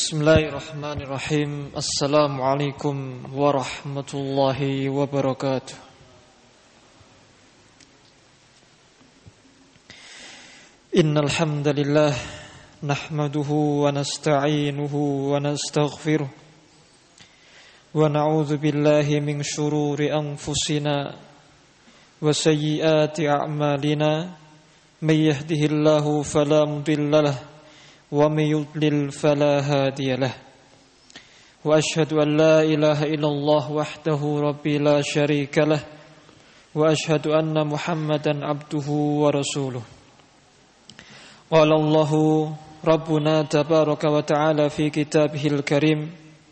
Bismillahirrahmanirrahim. Assalamualaikum warahmatullahi wabarakatuh. Innal hamdalillah nahmaduhu wa nasta'inuhu wa nastaghfiruh wa na'udzu billahi min shururi anfusina wa sayyiati a'malina may yahdihillahu fala mudilla lahu wa may yudlil fala hadiya lahu wa asyhadu an la ilaha illallah wahdahu rabbi la syarika lahu wa asyhadu anna Muhammadan abduhu wa rasuluh. Qala Allahu rabbuna tabaraka wa ta'ala fi kitabihil karim,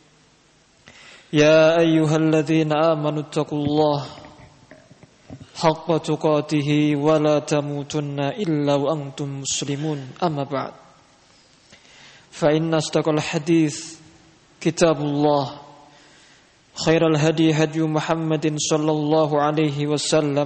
ya ayyuhalladzina amanu taqullaha haqqa tuqatih wa la tamutunna illa wa antum muslimun. Amma ba'd. فإن أصدق الحديث كتاب الله خير الهدي هدي محمد صلى الله عليه وسلم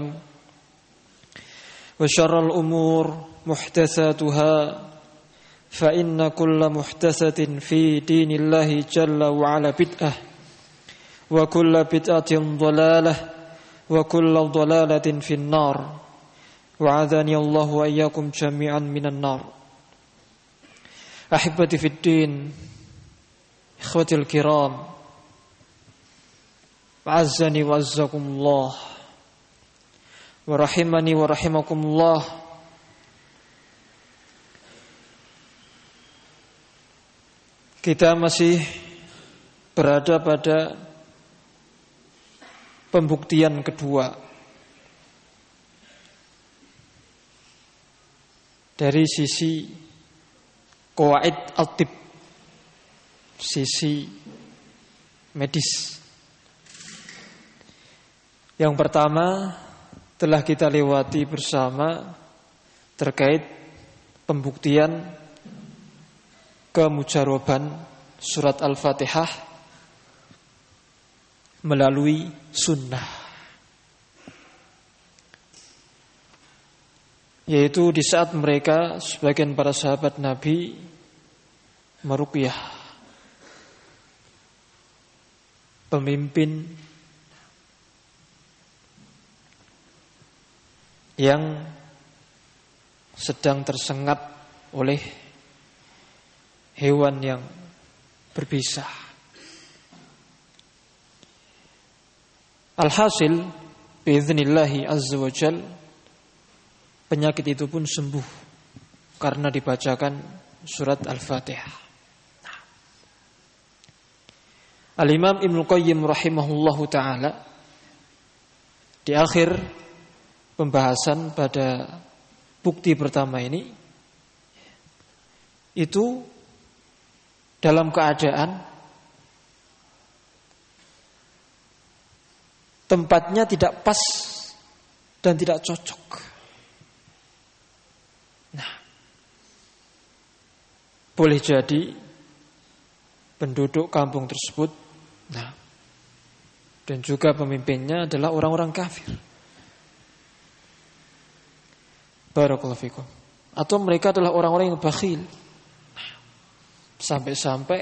وشر الأمور محدثاتها فإن كل محدثة في دين الله جل وعلا بدعة وكل بدعة ضلالة وكل ضلالة في النار وعاذني الله وإياكم جميعا من النار. Ahibati fid din, ikhwatil kiram, wa'azzani wa'azzakumullah, wa rahimani wa rahimakumullah. Kita masih berada pada pembuktian kedua dari sisi qawaid at-tib, sisi medis. Yang pertama telah kita lewati bersama terkait pembuktian kemujaroban surat Al-Fatihah melalui sunnah, yaitu di saat mereka, sebagian para sahabat Nabi, meruqyah pemimpin yang sedang tersengat oleh hewan yang berbisa. Alhasil biidznillahi azza wa jalla, penyakit itu pun sembuh karena dibacakan surat Al-Fatihah. Al-Imam Ibnu Qayyim rahimahullahu ta'ala di akhir pembahasan pada bukti pertama ini, itu dalam keadaan tempatnya tidak pas dan tidak cocok. Nah, boleh jadi penduduk kampung tersebut, nah, dan juga pemimpinnya adalah orang-orang kafir. Barakallahu fikum. Atau mereka adalah orang-orang yang bakhil. Nah, sampai-sampai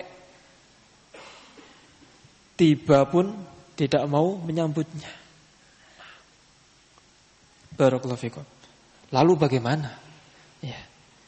tiba pun tidak mau menyambutnya. Barakallahu fikum. Lalu bagaimana? Ya,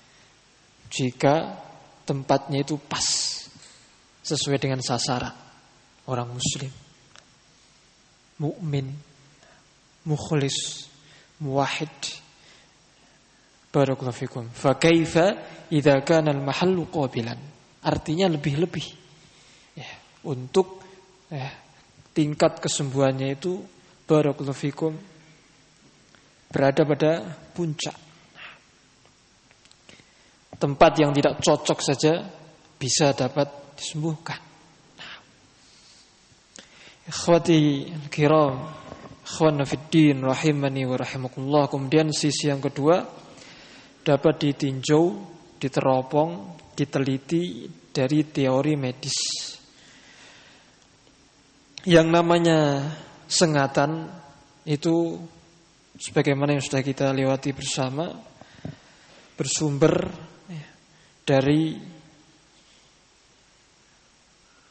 jika tempatnya itu pas, sesuai dengan sasaran orang muslim, mukmin, mukhlis, muwahhid. Barakallahu fikum. Fa kaifa idza kana al-mahallu qabilan? Artinya lebih-lebih ya, untuk tingkat kesembuhannya itu, barakallahu fikum, berada pada puncak. Tempat yang tidak cocok saja bisa dapat disembuhkan. Ikhwati al-kiram, ikhwana fid din rahimani wa rahimakumullah. Kemudian sisi yang kedua dapat ditinjau, diteropong, diteliti dari teori medis. Yang namanya sengatan itu, sebagaimana yang sudah kita lewati bersama, bersumber dari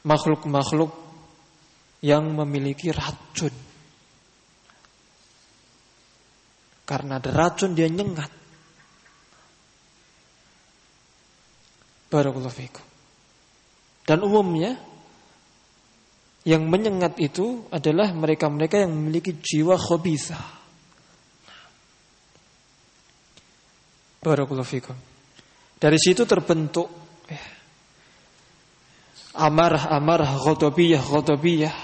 makhluk-makhluk yang memiliki racun. Karena ada racun dia nyengat. Barakallahu fikum. Dan umumnya yang menyengat itu adalah mereka-mereka yang memiliki jiwa khabithah. Barakallahu fikum. Dari situ terbentuk amarah, ghadabiyah.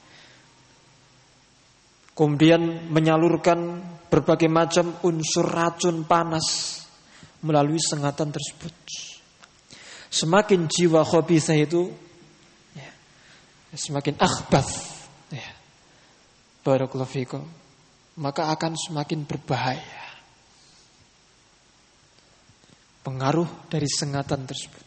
Kemudian menyalurkan berbagai macam unsur racun panas melalui sengatan tersebut. Semakin jiwa khabithah itu semakin akhbath, barakallahu fikum, maka akan semakin berbahaya pengaruh dari sengatan tersebut.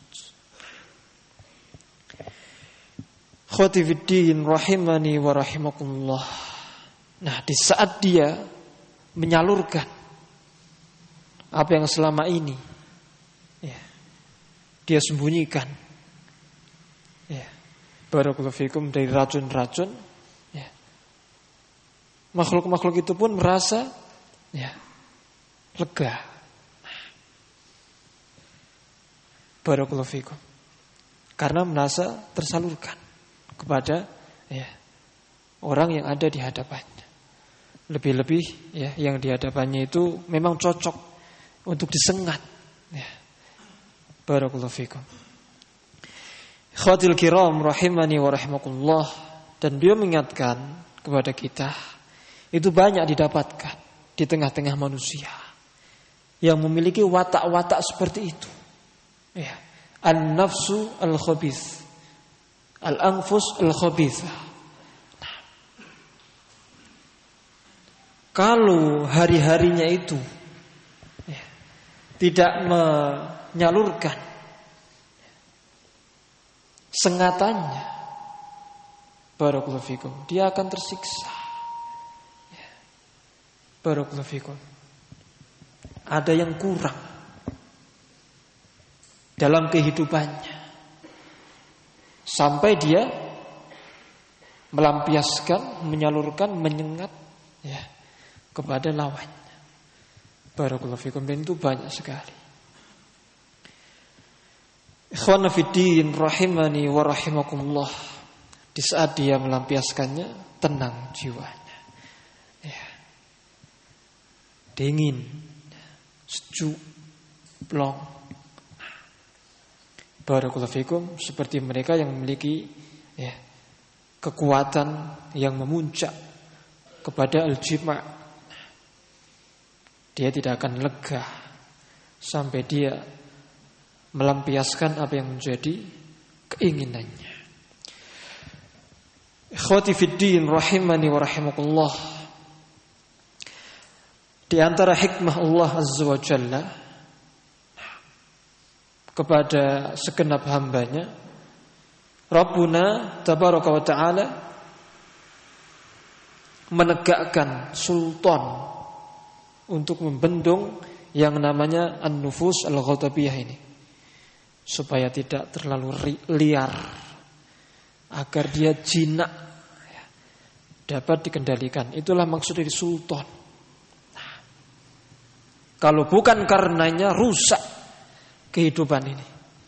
Khotifiddin rahimani wa rahimakumullah. Nah, di saat dia menyalurkan apa yang selama ini dia sembunyikan, barakallahu fikum, dari racun-racun, makhluk-makhluk itu pun merasa lega. Barakallahu fikum. Karena merasa tersalurkan kepada orang yang ada di hadapannya. Lebih-lebih yang di hadapannya itu memang cocok untuk disengat. Barakallahu fikum. Ikhwatil kiram rahimani wa rahimakumullah. Dan dia mengingatkan kepada kita, itu banyak didapatkan di tengah-tengah manusia yang memiliki watak-watak seperti itu. An-nafsu al-khabith, al-anfus al-khabithah. Kalau hari-harinya itu tidak menyalurkan sengatannya, barakallahu fikum, dia akan tersiksa. Barakallahu fikum. Ada yang kurang dalam kehidupannya sampai dia melampiaskan, menyalurkan, menyengat kepada lawannya. Barakallahu fikum. Dan itu banyak sekali. Ikhwana fiddin rahimani wa rahimakumullah. Di saat dia melampiaskannya, tenang jiwanya, dingin, sejuk, plong. Barakallahu fikum. Seperti mereka yang memiliki kekuatan yang memuncak kepada al-jima'. Dia tidak akan lega sampai dia melampiaskan apa yang menjadi keinginannya. Ikhwati fiddin rahimani wa rahimakumullah. Di antara hikmah Allah Azza wa Jalla kepada segenap hambanya, Rabbuna tabaraka wa ta'ala menegakkan sultan untuk membendung yang namanya an-nufus al-ghadabiyah ini, supaya tidak terlalu liar, agar dia jinak, dapat dikendalikan. Itulah maksud dari sultan. Kalau bukan karenanya, rusak kehidupan ini,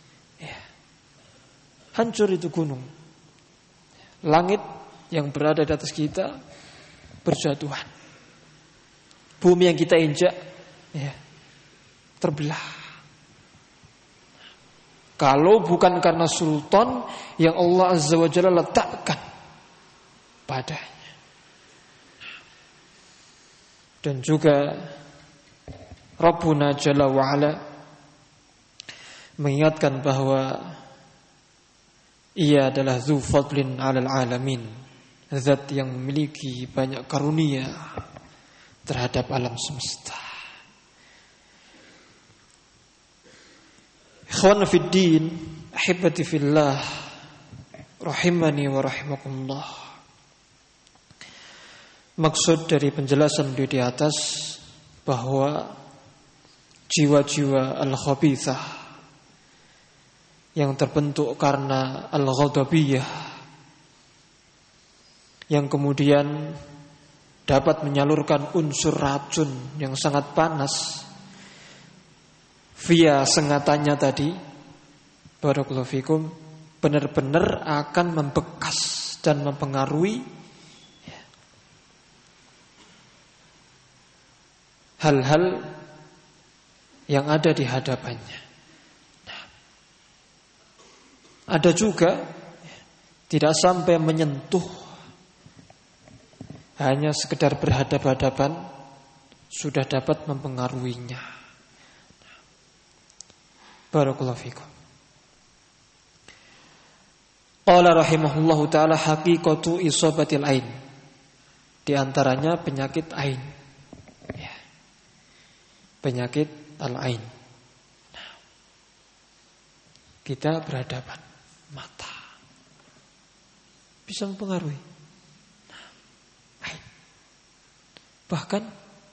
hancur itu gunung, langit yang berada di atas kita berjatuhan, bumi yang kita injak terbelah. Kalau bukan karena sultan yang Allah Azza wa Jalla letakkan padanya. Dan juga Rabbuna Jalla wa'ala mengingatkan bahwa Ia adalah dzu fadlin 'alal 'alamin, zat yang memiliki banyak karunia terhadap alam semesta. Ikhwan fiddin, ahibati fillah, rahimani wa rahimakumullah. Maksud dari penjelasan di atas bahwa jiwa-jiwa al-khabithah yang terbentuk karena al-ghadabiyah, yang kemudian dapat menyalurkan unsur racun yang sangat panas via sengatannya tadi, barakallahu fikum, benar-benar akan membekas dan mempengaruhi hal-hal yang ada di hadapannya. Nah, ada juga tidak sampai menyentuh, hanya sekedar berhadapan-hadapan sudah dapat mempengaruhinya. Barakallahu fikum. Qala rahimahullahu ta'ala haqiqatu isabatil ain. Di antaranya penyakit ain. Ya. Penyakit al-ain. Nah, kita berhadapan, mata bisa mempengaruhi. Nah, ain. Bahkan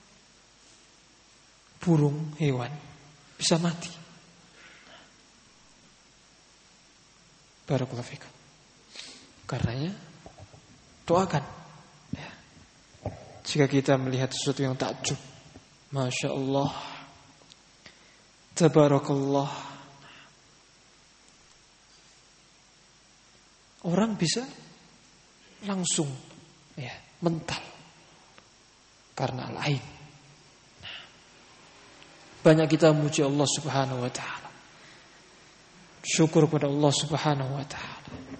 burung, hewan bisa mati. Barakallahu fikum. Karenanya doakan ya. Jika kita melihat sesuatu yang takjub, Masya Allah, Tabarakallah, orang bisa langsung ya mental karena al-ain. Banyak kita memuji Allah Subhanahu wa ta'ala, syukur kepada Allah Subhanahu wa ta'ala.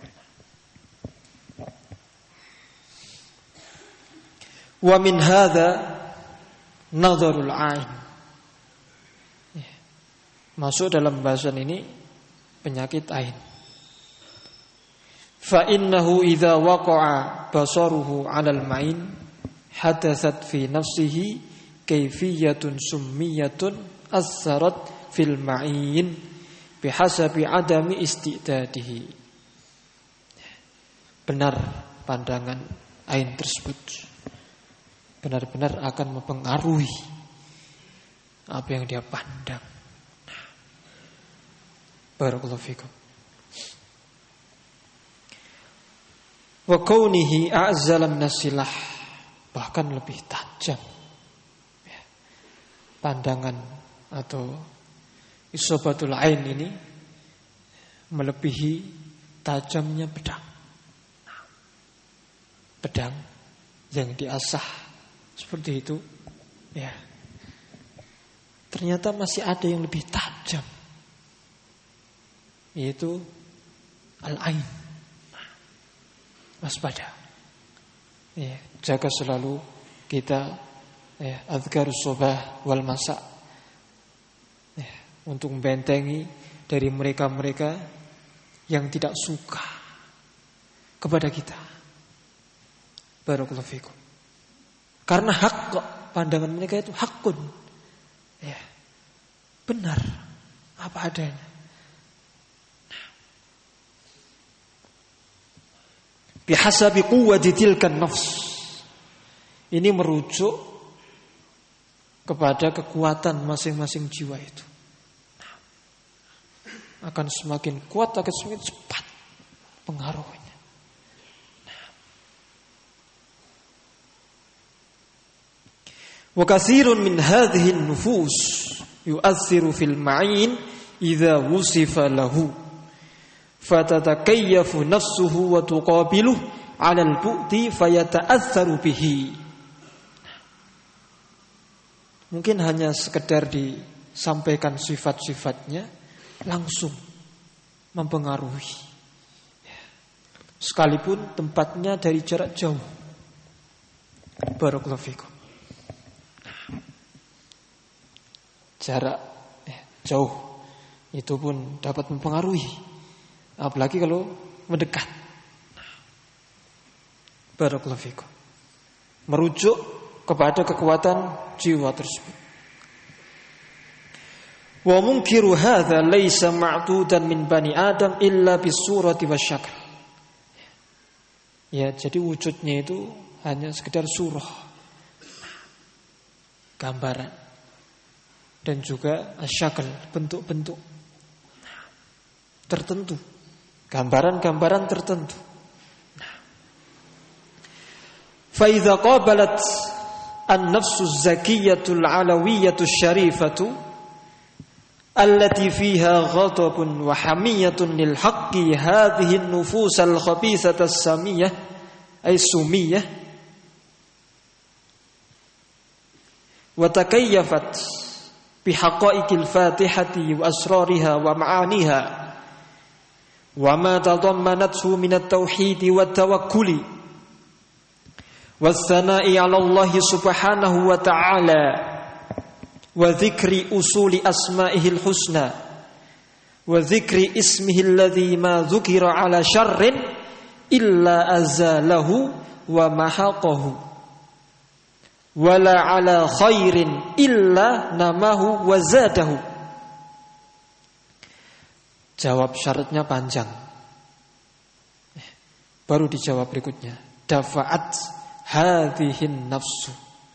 Wa min hadza nadharul ain. Masuk dalam bahasan ini penyakit ain. Fa innahu idza waqa'a basaruhu 'alal ma'in hadatsat fi nafsihi kayfiyatun summiyatun assarat fil ma'in bihasabi adami istidadihi. Benar pandangan ain tersebut benar-benar akan mempengaruhi apa yang dia pandang. Barakallahu fikum. Wa kaunihi a'zala minasilah, bahkan lebih tajam ya, pandangan atau isobatul ain ini melebihi tajamnya pedang. Pedang yang diasah seperti itu ya, ternyata masih ada yang lebih tajam, yaitu al-ain. Waspada ya, jaga selalu kita ya, azkarus sabah wal masa ya, untuk membentengi dari mereka-mereka yang tidak suka kepada kita. Barakallahu fikum. Karena hak kok, pandangan mereka itu hakun ya, benar apa adanya. Bihasabi quwwati tilkan nafs, ini merujuk kepada kekuatan masing-masing jiwa itu. Akan semakin kuat, akan semakin cepat pengaruhnya. Wa katsirun min hadhihi an-nufus yu'athiru fil ma'in idza wusifa lahu fatatakayyafu nafsuhu wa tuqabiluhu 'ala al-bu'ti fayata'atsaru bihi. Mungkin hanya sekedar disampaikan sifat-sifatnya langsung mempengaruhi, sekalipun tempatnya dari jarak jauh. Barakallahu fikum. Jarak jauh itu pun dapat mempengaruhi, apalagi kalau mendekat. Barakallahu fikum. Merujuk kepada kekuatan jiwa tersebut. Wa munkiru hadza laisa ma'dudan min bani Adam illa bisurati wasyakl. Ya, jadi wujudnya itu hanya sekedar surah, gambaran, dan juga asyakl, bentuk-bentuk. tertentu, gambaran-gambaran tertentu. Fa idza qabalat an-nafsu az-zakiyatul 'alawiyatus syarifatu allati fiha ghadabun wa hamiyatun lil haqqi hadhihi an-nufus al-khabithata as-samiyah ay sumiyah wa takayyafat bi haqa'iqil fatihati wa asrariha wa ma'aniha wa ma tadammanathu min at-tauhid wa at-tawakkuli wa ath-thana'i 'ala Allah subhanahu wa ta'ala wa dzikri usuli asma'ihil husna wa dzikri ismihi alladhi ma dzukira 'ala syarrin illa azalahu wa mahaqahu wala 'ala khairin illa namahu wa zadahu. Jawab syaratnya panjang. Baru dijawab berikutnya. Dafa'at hadhihin nafsu.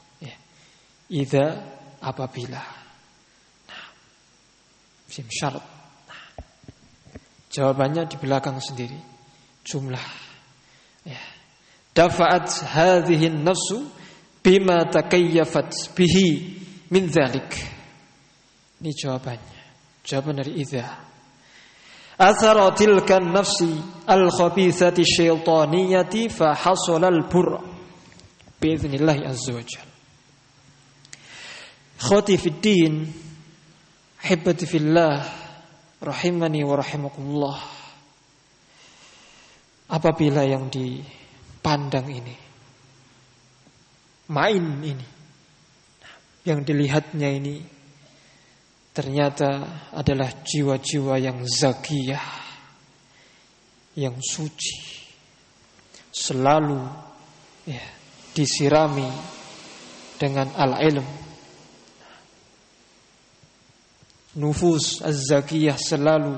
Idza apabila. Nah, syarat. Nah, jawabannya di belakang sendiri. Jumlah. Ya. Dafa'at hadhihin nafsu bima takayyafat bihi min dzalik. Ini jawabannya. Jawaban dari idza. Athara tilka nafsi al-khabithati syaitaniyati fa hasala al-burr biiznillah azza wajalla. Khoti fid din, hibbati fillah, rahimani wa rahimakumullah. Apabila yang dipandang ini, main ini, yang dilihatnya ini ternyata adalah jiwa-jiwa yang zakiyah, yang suci, selalu disirami dengan al-ilm. Nufus az-zakiyah selalu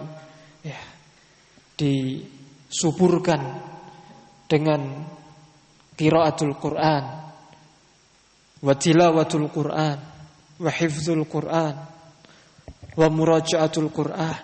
disuburkan dengan qiraatul Quran wa tilawatul Quran wa hifdzul Quran wa muraja'atul Quran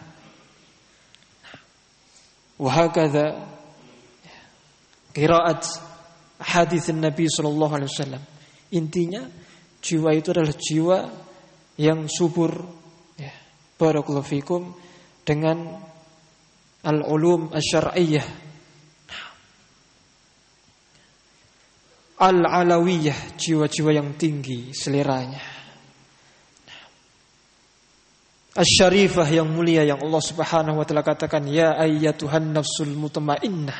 wa hakadha qiraat hadits Nabi sallallahu alaihi wasallam. Intinya jiwa itu adalah jiwa yang subur, barakallahu fikum, dengan al-ulum asy-syar'iyyah, al-alawiyah, jiwa-jiwa yang tinggi seleranya, asy-syarifah, yang mulia, yang Allah Subhanahu wa taala katakan ya ayyatuhan nafsul mutmainnah.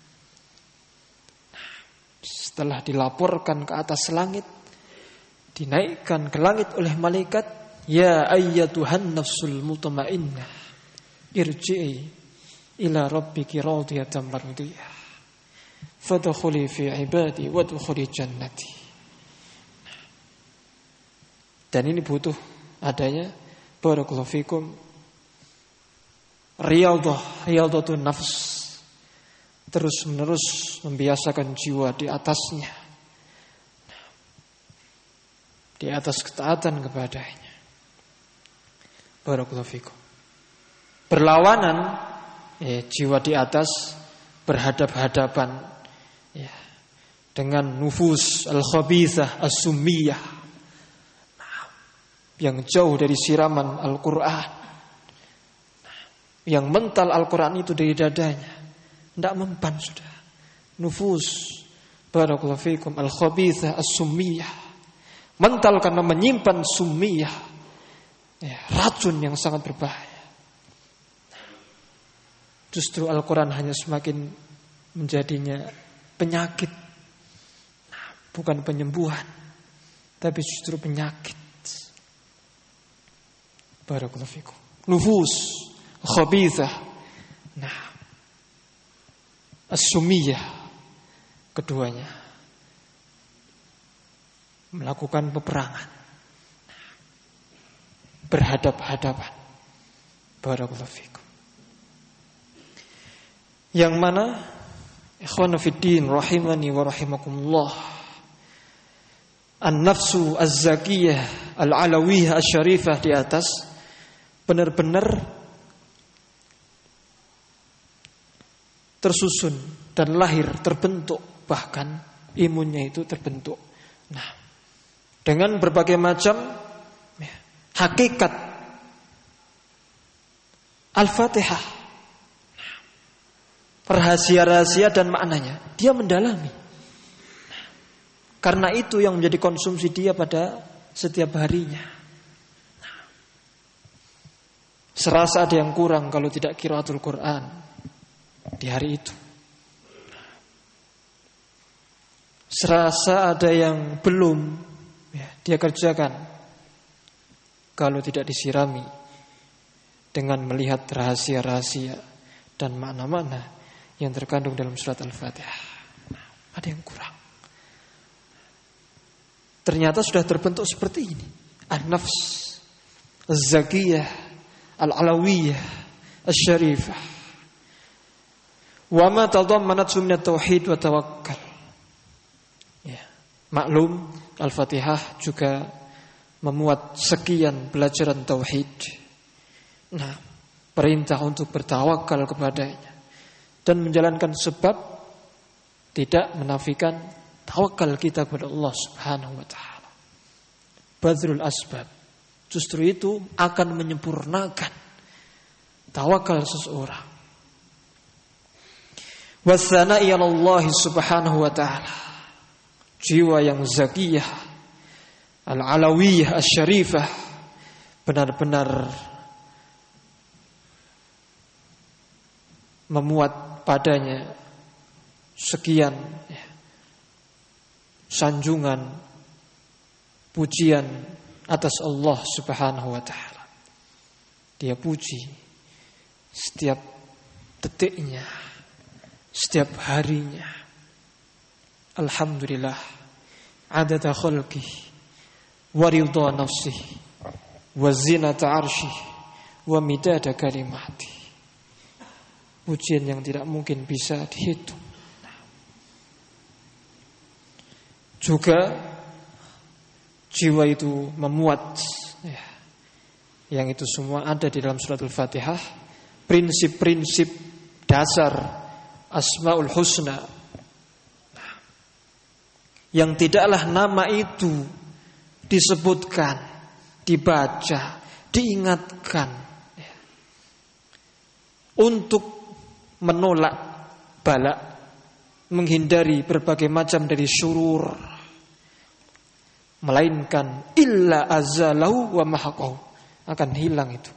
Setelah dilaporkan ke atas langit, dinaikkan ke langit oleh malaikat, ya ayyatuhan nafsul mutmainnah irji'i ila rabbiki radiyatan mardiyah fadkhuli fi ibadi wadkhuli jannati. Dan ini butuh adanya, barakallahu fikum, riyadhatun nafs, terus menerus membiasakan jiwa di atasnya, di atas ketaatan kepadanya. Barakallahu fikum. Berlawanan, jiwa di atas berhadap-hadapan dengan nufus al-khabithah as-summiyah, yang jauh dari siraman Al-Quran, yang mental Al-Quran itu dari dadanya, tidak mempan sudah. Nufus, barakallahu fikum, al-khabithah as-summiyah, mental karena menyimpan summiyah, racun yang sangat berbahaya. Justru Al-Quran hanya semakin menjadinya penyakit, bukan penyembuhan, tapi justru penyakit. Barakallahu fikum. Nufus khabithah, as-summiyah, keduanya melakukan peperangan, berhadap-hadapan. Barakallahu fikum. Yang mana, ikhwan fiddin rahimani wa rahimakumullah, an-nafsu az-zakiyah al-alawiyah asy-syarifah di atas benar-benar tersusun dan lahir, terbentuk, bahkan imunnya itu terbentuk. Nah, dengan berbagai macam hakikat Al-Fatihah, rahasia-rahasia dan maknanya dia mendalami. Karena itu yang menjadi konsumsi dia pada setiap harinya. Serasa ada yang kurang kalau tidak qiraatul Quran di hari itu. Serasa ada yang belum dia kerjakan kalau tidak disirami dengan melihat rahasia-rahasia dan makna-makna yang terkandung dalam surat Al-Fatihah. Ada yang kurang. Ternyata sudah terbentuk seperti ini. An-nafs Az-zakiyah Al-alawiyah Asy-syarifah. Wa ma tadammanathu min at-tauhid wa tawakkal. Ya, maklum Al-Fatihah juga memuat sekian pelajaran tauhid. Nah, perintah untuk bertawakal kepadanya dan menjalankan sebab, tidak menafikan tawakal kita kepada Allah Subhanahu wa taala. Badrul asbab. Justru itu akan menyempurnakan tawakal seseorang. Wassana'i 'ala Allah Subhanahu wa taala. Jiwa yang zakiyah, al-alawiyah, asy-syarifah, benar-benar memuat padanya sekian sanjungan, pujian atas Allah Subhanahu wa taala. Dia puji setiap detiknya, setiap harinya. Alhamdulillah, adada khalqihi wa ridha nafsihi wa zinata arsyihi wa midada kalimatihi. Pujian yang tidak mungkin bisa dihitung. Juga jiwa itu memuat yang itu semua ada di dalam surat Al-Fatihah, prinsip-prinsip dasar Asmaul Husna, yang tidaklah nama itu disebutkan, dibaca, diingatkan untuk menolak bala, menghindari berbagai macam dari syurur, melainkan illa azalahu wa mahaqahu, akan hilang itu.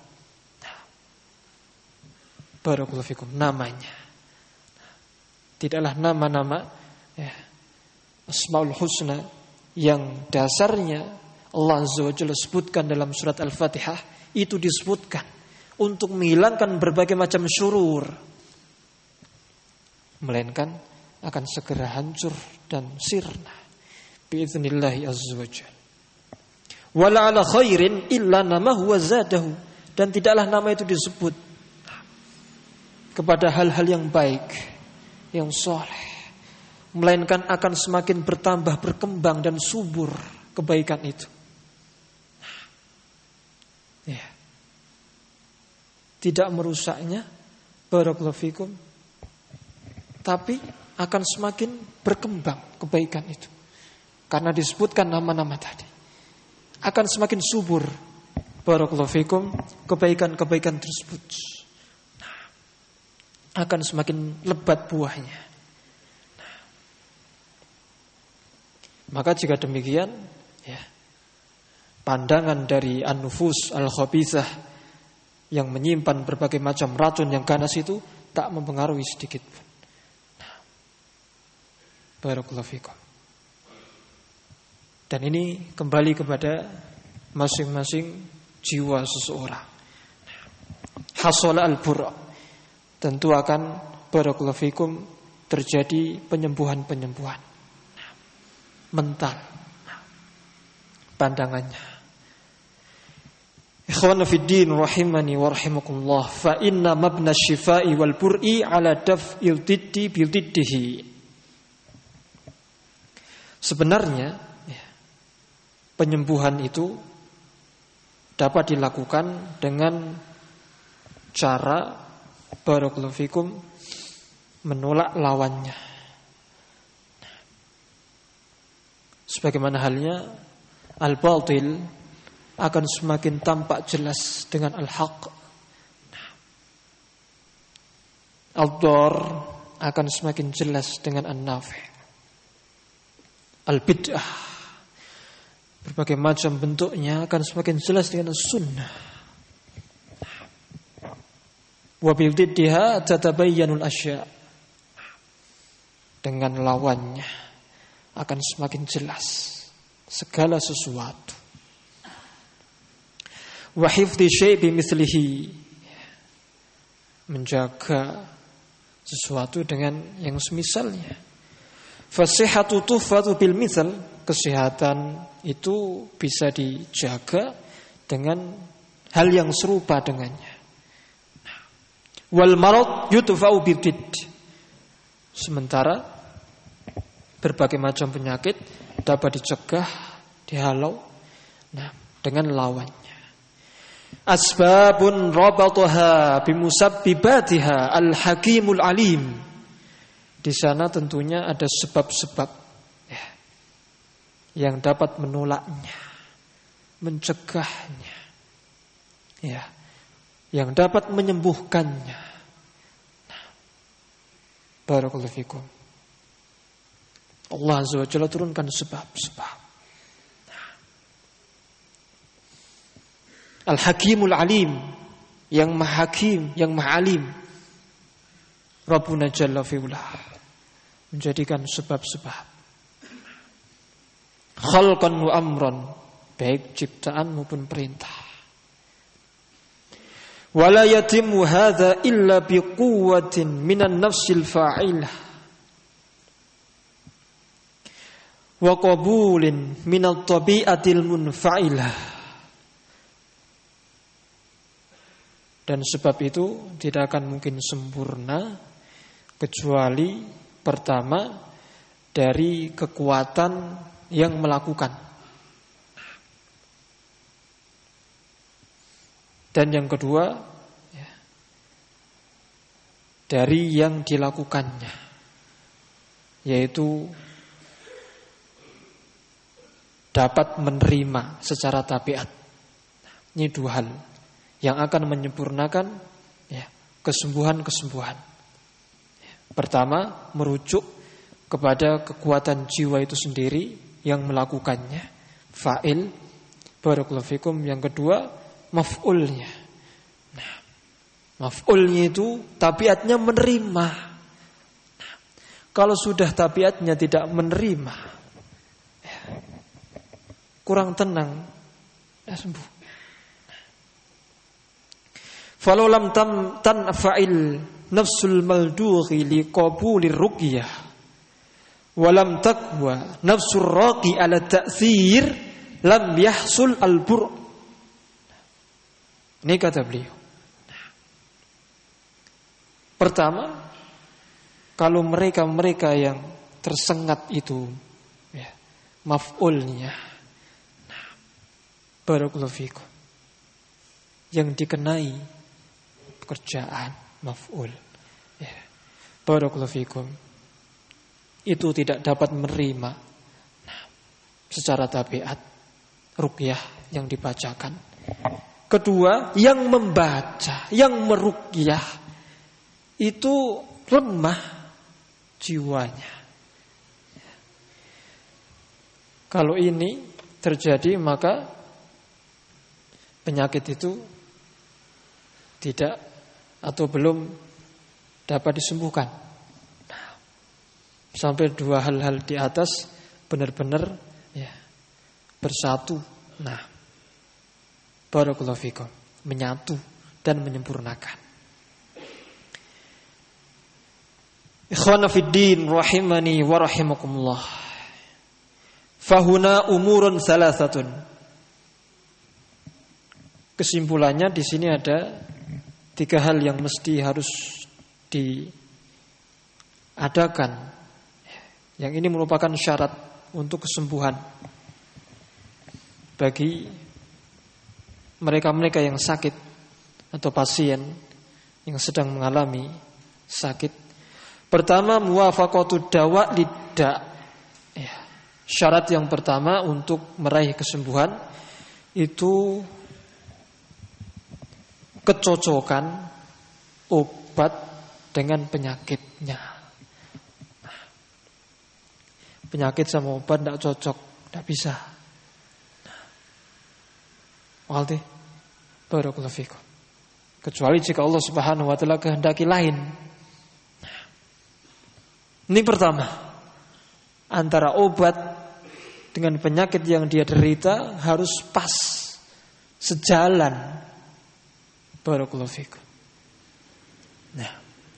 Barakallahu fikum, namanya tidaklah nama-nama Asmaul Husna yang dasarnya Allah Azza wa Jalla sebutkan dalam surat Al-Fatihah, itu disebutkan untuk menghilangkan berbagai macam syurur, melainkan akan segera hancur dan sirna biidznillahi azza wajalla. Wala ala khairin illa namahu wa zadahu, dan tidaklah nama itu disebut kepada hal-hal yang baik, yang soleh, melainkan akan semakin bertambah, berkembang dan subur kebaikan itu. Ya. Tidak merusaknya, barakallahu fikum, tapi akan semakin berkembang kebaikan itu. Karena disebutkan nama-nama tadi, akan semakin subur, barakallahu fikum, kebaikan-kebaikan tersebut. Akan semakin lebat buahnya. Maka jika demikian, pandangan dari an-nufus al-khabithah yang menyimpan berbagai macam racun yang ganas itu tak mempengaruhi sedikit pun. Barakallahu fikum. Dan ini kembali kepada masing-masing jiwa seseorang. Hasala al-burra, tentu akan, barakallahu fikum, terjadi penyembuhan-penyembuhan mental pandangannya. Ikhwana fid din rahimani wa rahimakumullah, fa inna mabna syifai wal bur'i ala daf'il diddi bil diddihi. Sebenarnya penyembuhan itu dapat dilakukan dengan cara, barakallahu fikum, menolak lawannya. Sebagaimana halnya al-batil akan semakin tampak jelas dengan al-haq. Al-dar akan semakin jelas dengan an-nafi'. Al-bid'ah berbagai macam bentuknya akan semakin jelas dengan sunnah. Wa bil diddiha tatabayyanul asya'. Dengan lawannya akan semakin jelas segala sesuatu. Wa hifdzi syai' bimithlihi, menjaga sesuatu dengan yang semisalnya. Fasihatu tuhfatu bil mithal, kesehatan itu bisa dijaga dengan hal yang serupa dengannya. Wal marad yudfa'u bidid, sementara berbagai macam penyakit dapat dicegah, dihalau dengan lawannya. Asbabun rabataha bimusabbibatiha al-hakimul alim. Di sana tentunya ada sebab-sebab yang dapat menolaknya, mencegahnya, yang dapat menyembuhkannya. Barakallahu fikum. Allah Azza wa Jalla turunkan sebab-sebab. Al-Hakimul Alim, yang Maha Hakim, yang Maha Alim. Rabbuna Jalla fi'ula menjadikan sebab-sebab. Khalqan wa amran, baik ciptaan maupun perintah. Wala yatimmu hadza illa biquwwatin minan nafsil fa'ilah wa qabulin minat tabi'atil munfa'ilah. Dan sebab itu tidak akan mungkin sempurna kecuali pertama dari kekuatan yang melakukan, dan yang kedua dari yang dilakukannya, yaitu dapat menerima secara tabiat. Ini dua hal yang akan menyempurnakan kesembuhan-kesembuhan. Pertama, merujuk kepada kekuatan jiwa itu sendiri yang melakukannya, fa'il, barakallahu fikum. Yang kedua, maf'ulnya. Maf'ulnya itu tabiatnya menerima. Kalau sudah tabiatnya tidak menerima, kurang tenang, sembuh. Falau lam tanfa'il nafsul maldughi liqabulir ruqyah wa lam taqwa nafsur raqi ala ta'thir lam yahsul al-bur'. Ini kata beliau. Pertama, kalau mereka yang tersengat itu maf'ulnya, barakallahu fikum, yang dikenai pekerjaan maf'ul, barakallahu fikum, itu tidak dapat menerima secara tabiat ruqyah yang dibacakan. Kedua, yang membaca, yang meruqyah itu lemah jiwanya. Kalau ini terjadi, maka penyakit itu tidak atau belum dapat disembuhkan. Sampai dua hal-hal di atas benar-benar bersatu. Barakallahu fikum, menyatu dan menyempurnakan. Ikhwana fiddin rahimani wa rahimakumullah. Fahuna umurun salasatun. Kesimpulannya di sini ada tiga hal yang mesti harus diadakan. Yang ini merupakan syarat untuk kesembuhan bagi mereka-mereka yang sakit atau pasien yang sedang mengalami sakit. Pertama, muwafaqatu dawa lidda. Ya. Syarat yang pertama untuk meraih kesembuhan itu kecocokan obat dengan penyakitnya. Penyakit sama obat tidak cocok, tidak bisa. Walti, barakallahu fikum. Kecuali jika Allah Subhanahu wa taala kehendaki lain. Ini pertama, antara obat dengan penyakit yang dia derita harus pas, sejalan. Barakallahu fikum. Nah,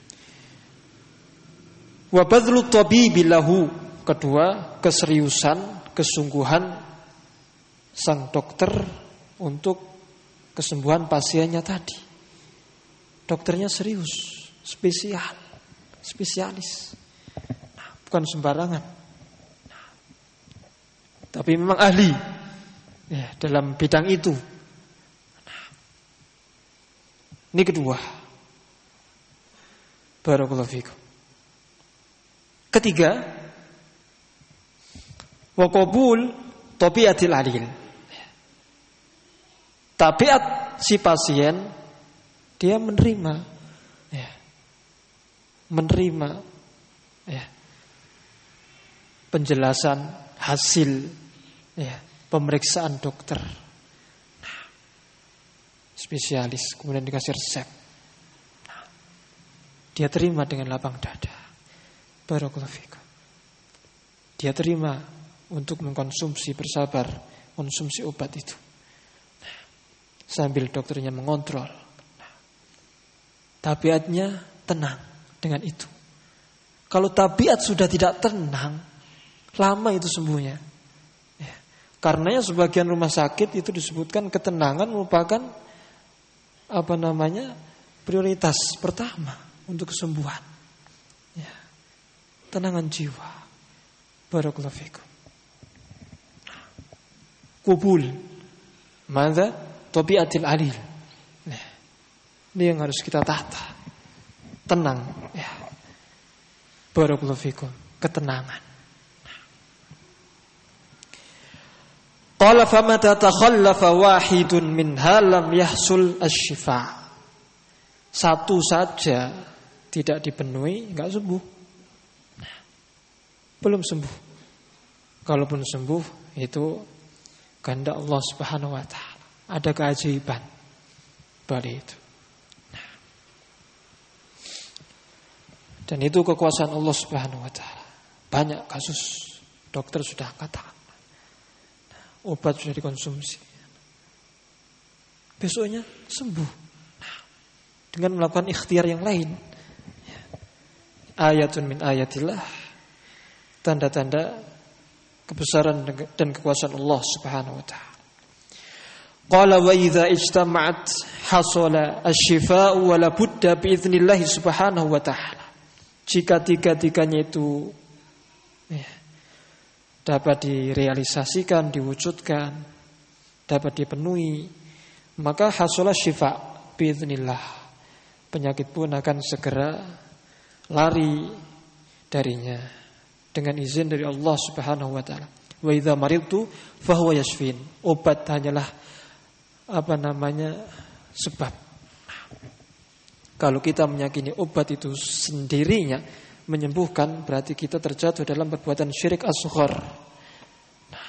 wa badlu tabibi lahu. Kedua, keseriusan, kesungguhan sang dokter untuk kesembuhan pasiennya tadi. Dokternya serius, spesialis. Nah, bukan sembarangan. Nah, tapi memang ahli ya, dalam bidang itu. Nah, ini kedua. Barakallahu fikum. Ketiga, wa qabul tabiatil alil. Tabiat si pasien dia menerima penjelasan hasil pemeriksaan dokter. Nah, spesialis kemudian dikasih resep. Nah, dia terima dengan lapang dada. Barakallahu fikum. Dia terima untuk mengkonsumsi, bersabar konsumsi obat itu. Nah, sambil dokternya mengontrol. Nah, tabiatnya tenang dengan itu. Kalau tabiat sudah tidak tenang, lama itu sembuhnya. Ya, karenanya sebagian rumah sakit itu disebutkan ketenangan merupakan prioritas pertama untuk kesembuhan. Ya, tenangan jiwa. Barakallahu fikum. Kubul, mada tabiatil alil. Nah, ini yang harus kita tata. Tenang, ya. Barakallahu fikum, ketenangan. Qala famata takhallafa wahidun minha lam yahsul asy-syifa. Satu saja tidak dipenuhi, enggak sembuh. Nah, belum sembuh. Kalaupun sembuh itu kehendak Allah Subhanahu wa taala. Ada keajaiban pada itu. Nah. Dan itu kekuasaan Allah Subhanahu wa taala. Banyak kasus dokter sudah katakan. Nah, obat sudah dikonsumsi. Besoknya sembuh. Nah, dengan melakukan ikhtiar yang lain. Ayatun min ayatillah. Tanda-tanda kebesaran dan kekuasaan Allah Subhanahu wa taala. Qala wa idza ijtama'at hasala asy-syifa'u wa la budda bi idznillah Subhanahu wa taala. Jika tiga-tiganya itu dapat direalisasikan, diwujudkan, dapat dipenuhi, maka hasala syifa' bi idznillah. Penyakit pun akan segera lari darinya dengan izin dari Allah Subhanahu wa taala. Wa idza maridtu fa huwa yashfin. Obat hanyalah sebab. Kalau kita meyakini obat itu sendirinya menyembuhkan, berarti kita terjatuh dalam perbuatan syirik asghar. Nah,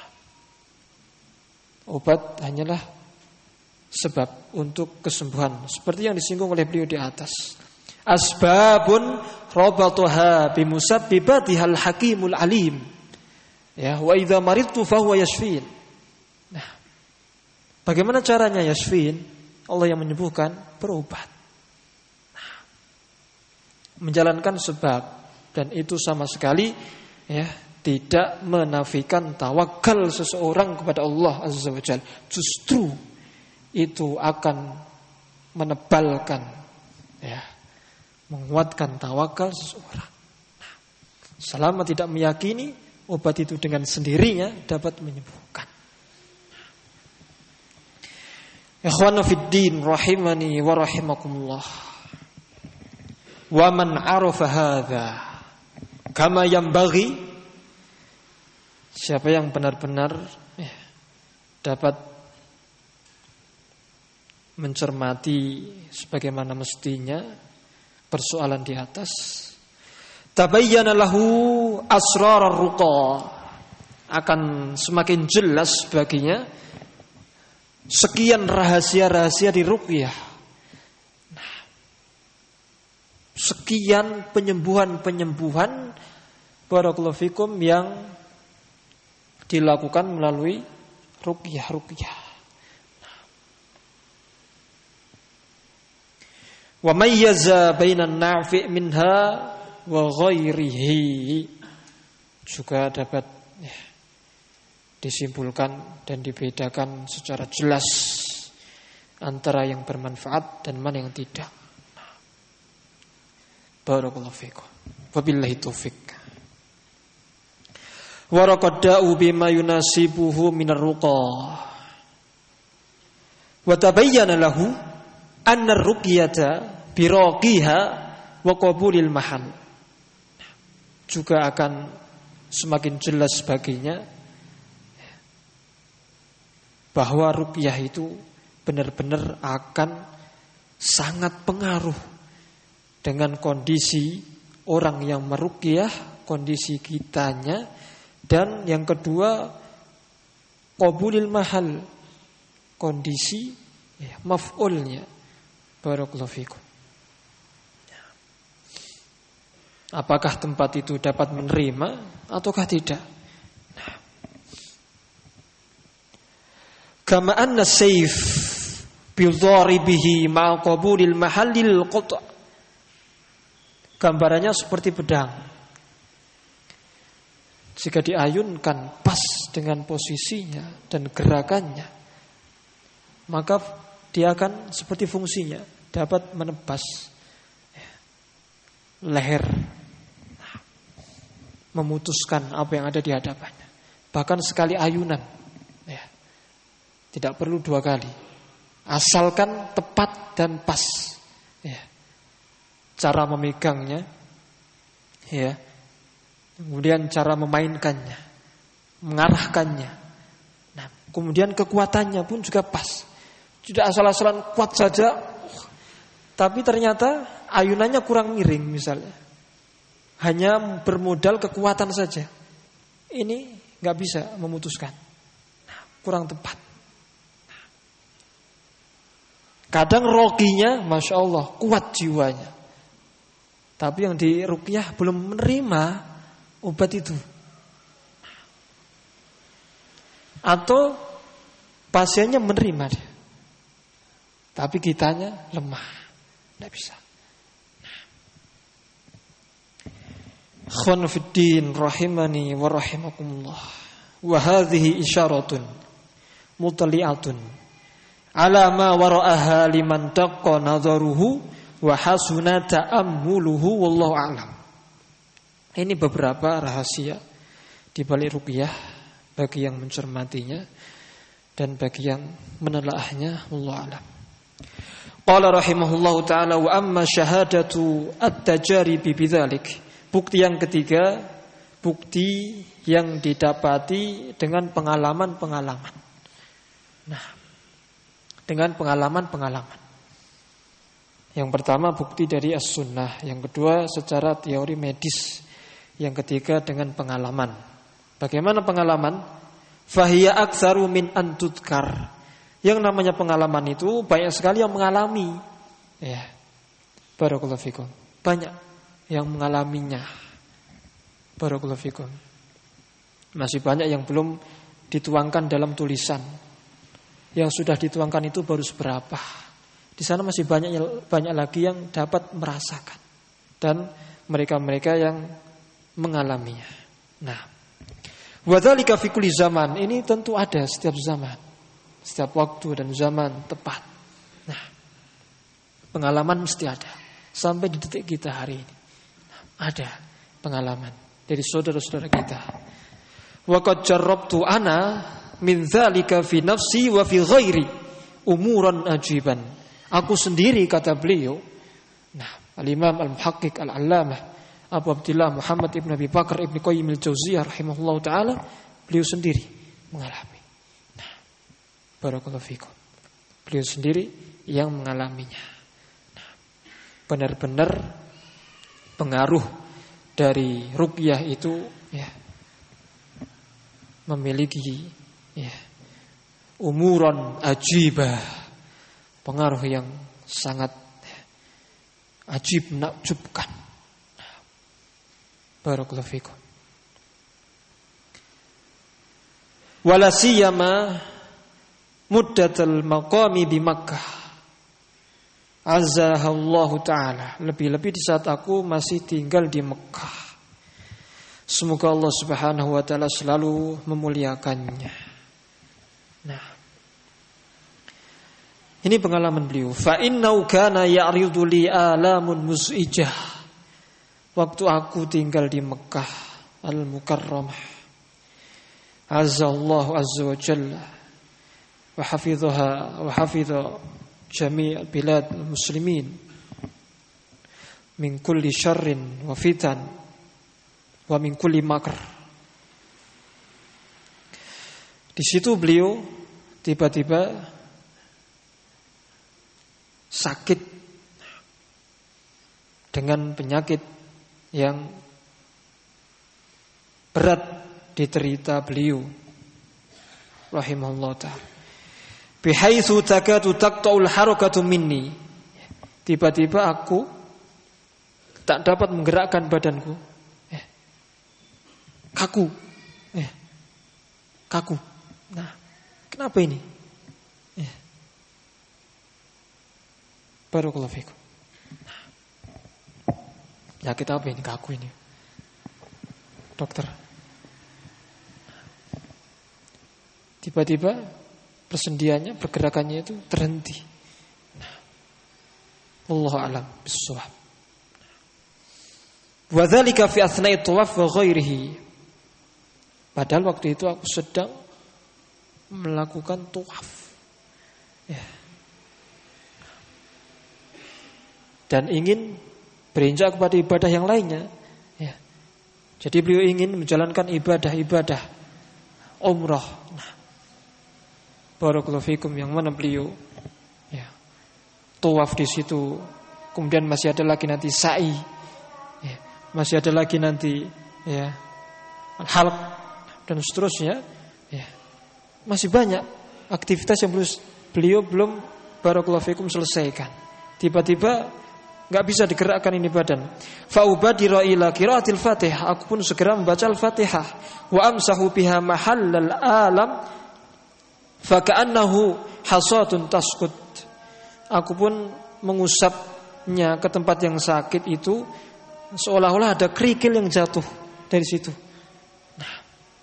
obat hanyalah sebab untuk kesembuhan, seperti yang disinggung oleh beliau di atas. Asbabun rabatuha bimusabbibatihal hakimul alim. Ya, wa idza maridtu fa huwa yashfin. Nah, bagaimana caranya yashfin? Allah yang menyembuhkan, berobat. Nah, menjalankan sebab, dan itu sama sekali tidak menafikan tawakal seseorang kepada Allah Azza wa Jalla. Justru itu akan menebalkan menguatkan tawakal seseorang. Nah, selama tidak meyakini obat itu dengan sendirinya dapat menyembuhkan. Ikhwana fid din rahimani wa rahimakumullah. Wa man arafa hadza, kama yambaghi, siapa yang benar-benar dapat mencermati sebagaimana mestinya persoalan di atas, tabayyana lahu asrarar ruqa, akan semakin jelas baginya sekian rahasia-rahasia di ruqyah. Nah, sekian penyembuhan barakallahu fikum yang dilakukan melalui ruqyah. Wa mayyaza bainan nafi' minha wa ghairihi, juga dapat disimpulkan dan dibedakan secara jelas antara yang bermanfaat dan mana yang tidak. Barakallahu fikum. Wabillahi taufik. Wa raqada'u bima yunasibuhu minar ruqa. Wa tabayyana lahu anna ar-ruqyata biraqiha wa qabulil mahal. Juga akan semakin jelas baginya bahwa ruqyah itu benar-benar akan sangat pengaruh dengan kondisi orang yang meruqyah, kondisi kitanya, dan yang kedua qabulil mahal, kondisi maf'ulnya. Barakallahu fikum. Apakah tempat itu dapat menerima ataukah tidak? Kama anna sayf bidharibihi ma'a qabulil mahallil qat'. Gambarannya seperti pedang. Jika diayunkan pas dengan posisinya dan gerakannya, maka dia akan seperti fungsinya, dapat menebas leher, memutuskan apa yang ada di hadapannya. Bahkan sekali ayunan, tidak perlu 2 kali, asalkan tepat dan pas, cara memegangnya, kemudian cara memainkannya, mengarahkannya, nah, kemudian kekuatannya pun juga pas. Tidak asal-asalan kuat saja, tapi ternyata ayunannya kurang miring misalnya, hanya bermodal kekuatan saja, ini nggak bisa memutuskan, kurang tepat. Kadang rokinya, masya Allah, kuat jiwanya, tapi yang di ruqyah belum menerima obat itu, atau pasiennya menerima dia, tapi kitanya lemah, tidak bisa. Ikhwan fiddin rahimani wa rahimakumullah. Wa hadhihi isyaratun mutali'atun ala ma wara'aha liman taqqa nadharuhu wa hasuna ta'ammuluhu wallahu a'lam. Ini beberapa rahasia di balik ruqyah bagi yang mencermatinya dan bagi yang menelaahnya, wallahu a'lam. Qala rahimahullahu ta'ala wa amma syahadatu at-tajaribi bidzalik. Bukti yang ketiga, bukti yang didapati dengan pengalaman-pengalaman. Nah, dengan pengalaman-pengalaman. Yang pertama bukti dari as-sunnah, yang kedua secara teori medis, yang ketiga dengan pengalaman. Bagaimana pengalaman? Fahiya aktsaru min antudkar. Yang namanya pengalaman itu banyak sekali yang mengalami. Ya. Barakallahu fikum. Banyak yang mengalaminya. Barakallahu fikum. Masih banyak yang belum dituangkan dalam tulisan. Yang sudah dituangkan itu baru seberapa. Di sana masih banyak lagi yang dapat merasakan, dan mereka-mereka yang mengalaminya. Nah, wadzalika fi kulli zaman, ini tentu ada setiap zaman, setiap waktu dan zaman tepat. Nah, pengalaman mesti ada sampai di detik kita hari ini. Ada pengalaman dari saudara-saudara kita. Wa qad jarrabtu ana min dzalika fi nafsi wa fi ghairi umuran ajiban. Aku sendiri, kata beliau, nah, Al-Imam Al-Muhaqqiq Al-Allamah Abu Abdillah Muhammad ibn Abi Bakar ibn Qayyim al-Jauziyah rahimahullah ta'ala, beliau sendiri mengalami. Nah, barakallahu fikum. Beliau sendiri yang mengalaminya. Nah, benar-benar pengaruh dari ruqyah itu ya memiliki ya umuran ajibah, pengaruh yang sangat ajib, menakjubkan. Barakallahu fikum. Wala siyama muddatul maqami di Makkah. Azzahallahu ta'ala. Lebih-lebih di saat aku masih tinggal di Mekah. Semoga Allah subhanahu wa ta'ala selalu memuliakannya. Nah, ini pengalaman beliau. Fa innahu kana ya'ridu li alamun muz'ijah. Waktu aku tinggal di Mekah Al-Mukarramah, Azzallahu azza wa jalla wa hafidhaha wa hafidha jami' bilad muslimin min kulli syarrin wa fitan wa min kulli makr. Di situ beliau tiba-tiba sakit dengan penyakit yang berat diterita beliau rahimahullah ta'ala. Bihaitsu takatu taqta'ul harakatu minni. Tiba-tiba aku tak dapat menggerakkan badanku. Kaku. Kaku. Nah, kenapa ini? Barakallahu fikum. Penyakit apa ini? Kaku ini, dokter. Tiba-tiba persendiannya, pergerakannya itu terhenti. Wallahu a'lam bissawab. Wa dzalika fi athna'i tawaf wa ghairihi. Padahal waktu itu aku sedang melakukan tawaf. Ya. Dan ingin berinjak kepada ibadah yang lainnya. Ya. Jadi beliau ingin menjalankan ibadah-ibadah umrah. Nah, barakallahu fikum, yang mana beliau ya tawaf di situ, kemudian masih ada lagi nanti sa'i, ya, masih ada lagi nanti ya halq dan seterusnya. Ya. Masih banyak aktivitas yang beliau belum barakallahu fikum selesaikan. Tiba-tiba enggak bisa digerakkan ini badan. Fa ubadira ila qiraatil Fatihah. Aku pun segera membaca Al-Fatihah. Wa amsahu biha mahallal alam fa ka'annahu hasatun tasqut. Aku pun mengusapnya ke tempat yang sakit itu seolah-olah ada kerikil yang jatuh dari situ. Nah,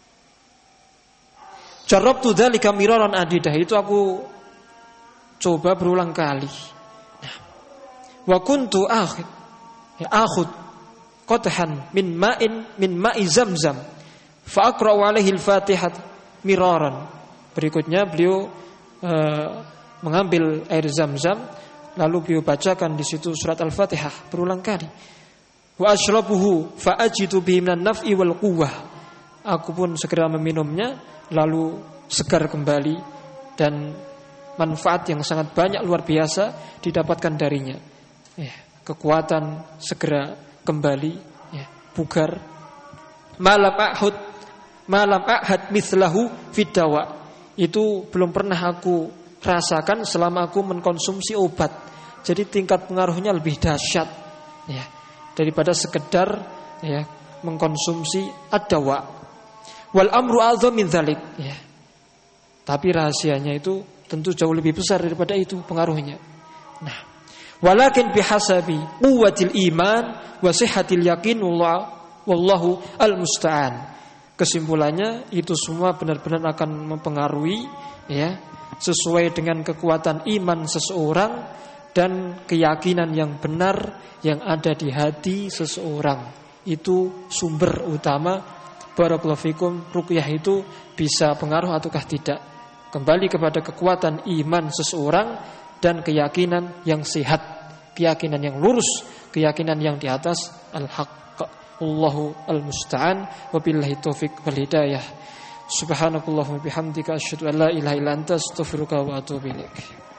jarabtu dzalika miraran adidah. Itu aku coba berulang kali. Wa kuntu akhud qathan min ma'i zamzam fa aqra'u alaihi al-Fatihah miraran. Berikutnya beliau mengambil air Zam-Zam, lalu beliau bacakan di situ surat Al-Fatihah berulang kali. Wa ashrabuhu fa ajidu bihi minan naf'i wal quwwah. Aku pun segera meminumnya, lalu segar kembali dan manfaat yang sangat banyak luar biasa didapatkan darinya. Ya, kekuatan segera kembali, ya, bugar. Malam ahad mislahu fidawa. Itu belum pernah aku rasakan selama aku mengkonsumsi obat. Jadi tingkat pengaruhnya lebih dahsyat, ya, daripada sekedar ya mengkonsumsi ad-dawa. Wal amru a'dzam min dzalik, ya. Tapi rahasianya itu tentu jauh lebih besar daripada itu pengaruhnya. Nah, walakin bihasabi quwwatil iman wa sihhatil yaqin wallahu al-musta'an. Kesimpulannya itu semua benar-benar akan mempengaruhi, ya, sesuai dengan kekuatan iman seseorang dan keyakinan yang benar yang ada di hati seseorang. Itu sumber utama barakallahu fikum ruqyah itu bisa pengaruh ataukah tidak. Kembali kepada kekuatan iman seseorang dan keyakinan yang sehat, keyakinan yang lurus, keyakinan yang di atas al-haq. Wallahu al-musta'an. Wabillahi taufiq wal hidayah. Subhanakallahumma bihamdika asyhadu an la ilaha illa anta astaghfiruka wa atubu ilaik.